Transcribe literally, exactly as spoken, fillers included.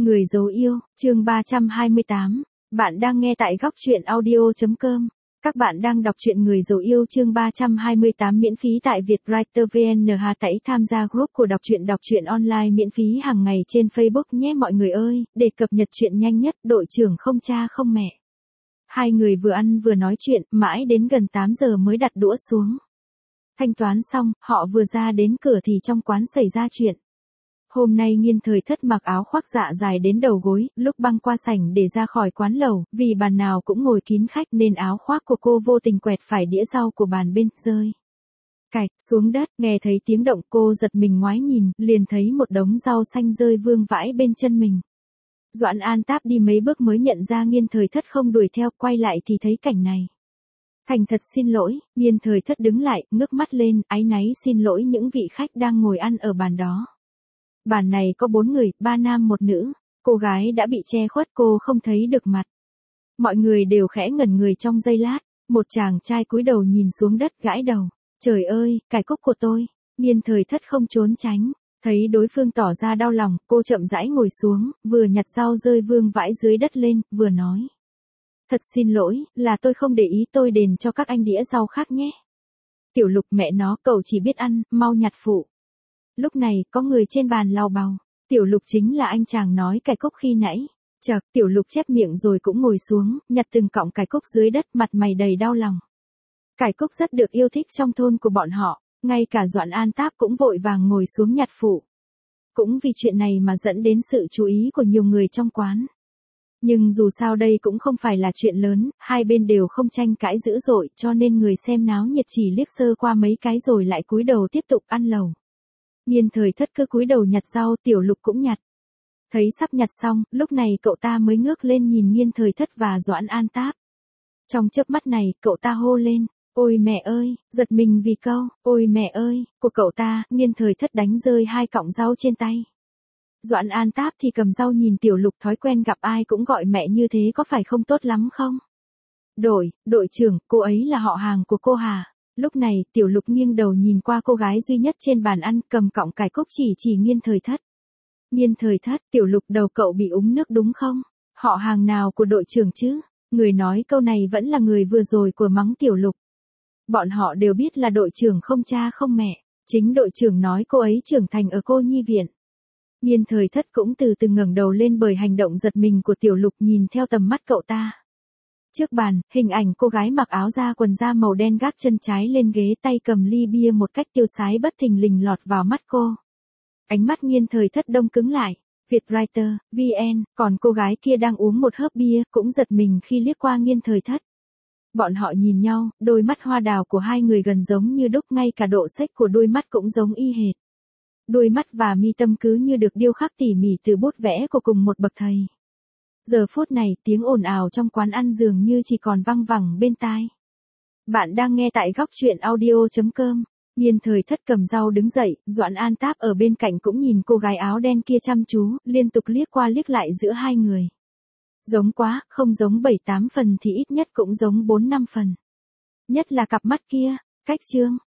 Người dấu yêu, chương ba trăm hai mươi tám. Bạn đang nghe tại góc truyện audio chấm com. Các bạn đang đọc truyện Người dấu yêu chương ba trăm hai mươi tám miễn phí tại Vietwriter vê en hát tẩy tham gia group của đọc truyện đọc truyện online miễn phí hàng ngày trên Facebook nhé mọi người ơi, để cập nhật truyện nhanh nhất, đội trưởng không cha không mẹ. Hai người vừa ăn vừa nói chuyện, mãi đến gần tám giờ mới đặt đũa xuống. Thanh toán xong, họ vừa ra đến cửa thì trong quán xảy ra chuyện. Hôm nay Nghiên Thời Thất mặc áo khoác dạ dài đến đầu gối, lúc băng qua sảnh để ra khỏi quán lẩu, vì bàn nào cũng ngồi kín khách nên áo khoác của cô vô tình quẹt phải đĩa rau của bàn bên, rơi cạch xuống đất. Nghe thấy tiếng động cô giật mình ngoái nhìn, liền thấy một đống rau xanh rơi vương vãi bên chân mình. Doãn An Táp đi mấy bước mới nhận ra Nghiên Thời Thất không đuổi theo, quay lại thì thấy cảnh này. Thành thật xin lỗi, Nghiên Thời Thất đứng lại, ngước mắt lên, áy náy xin lỗi những vị khách đang ngồi ăn ở bàn đó. Bàn này có bốn người, ba nam một nữ. Cô gái đã bị che khuất, cô không thấy được mặt. Mọi người đều khẽ ngẩn người trong giây lát. Một chàng trai cúi đầu nhìn xuống đất gãi đầu. Trời ơi, cải cúc của tôi. Nghiên Thời Thất không trốn tránh. Thấy đối phương tỏ ra đau lòng, cô chậm rãi ngồi xuống, vừa nhặt rau rơi vương vãi dưới đất lên, vừa nói. Thật xin lỗi, là tôi không để ý, tôi đền cho các anh đĩa rau khác nhé. Tiểu Lục mẹ nó, cậu chỉ biết ăn, mau nhặt phụ. Lúc này, có người trên bàn lau bào. Tiểu Lục chính là anh chàng nói cải cúc khi nãy. Chợt, Tiểu Lục chép miệng rồi cũng ngồi xuống, nhặt từng cọng cải cúc dưới đất, mặt mày đầy đau lòng. Cải cúc rất được yêu thích trong thôn của bọn họ, ngay cả Doãn An Táp cũng vội vàng ngồi xuống nhặt phụ. Cũng vì chuyện này mà dẫn đến sự chú ý của nhiều người trong quán. Nhưng dù sao đây cũng không phải là chuyện lớn, hai bên đều không tranh cãi dữ dội, cho nên người xem náo nhiệt chỉ liếc sơ qua mấy cái rồi lại cúi đầu tiếp tục ăn lẩu. Nghiên Thời Thất cứ cúi đầu nhặt rau, Tiểu Lục cũng nhặt. Thấy sắp nhặt xong, lúc này cậu ta mới ngước lên nhìn Nghiên Thời Thất và Doãn An Táp. Trong chớp mắt này, cậu ta hô lên, ôi mẹ ơi, giật mình vì câu, ôi mẹ ơi, của cậu ta. Nghiên Thời Thất đánh rơi hai cọng rau trên tay. Doãn An Táp thì cầm rau nhìn Tiểu Lục, thói quen gặp ai cũng gọi mẹ như thế có phải không tốt lắm không? Đội, đội trưởng, cô ấy là họ hàng của cô Hà. Lúc này, Tiểu Lục nghiêng đầu nhìn qua cô gái duy nhất trên bàn ăn, cầm cọng cải cúc chỉ chỉ Nghiên Thời Thất. Nghiên Thời Thất, Tiểu Lục, đầu cậu bị úng nước đúng không? Họ hàng nào của đội trưởng chứ? Người nói câu này vẫn là người vừa rồi của mắng Tiểu Lục. Bọn họ đều biết là đội trưởng không cha không mẹ. Chính đội trưởng nói cô ấy trưởng thành ở cô nhi viện. Nghiên Thời Thất cũng từ từ ngẩng đầu lên bởi hành động giật mình của Tiểu Lục, nhìn theo tầm mắt cậu ta. Trước bàn, hình ảnh cô gái mặc áo da quần da màu đen gác chân trái lên ghế, tay cầm ly bia một cách tiêu sái bất thình lình lọt vào mắt cô. Ánh mắt Nghiên Thời Thất đông cứng lại. Vietwriter, vê en, còn cô gái kia đang uống một hớp bia, cũng giật mình khi liếc qua Nghiên Thời Thất. Bọn họ nhìn nhau, đôi mắt hoa đào của hai người gần giống như đúc, ngay cả độ xếch của đôi mắt cũng giống y hệt. Đôi mắt và mi tâm cứ như được điêu khắc tỉ mỉ từ bút vẽ của cùng một bậc thầy. Giờ phút này, tiếng ồn ào trong quán ăn dường như chỉ còn văng vẳng bên tai. Bạn đang nghe tại góc truyện audio chấm com. Nghiên Thời Thất cầm rau đứng dậy, Doãn An Táp ở bên cạnh cũng nhìn cô gái áo đen kia chăm chú, liên tục liếc qua liếc lại giữa hai người. Giống quá, không giống bảy tám phần thì ít nhất cũng giống bốn năm phần. Nhất là cặp mắt kia, cách trương,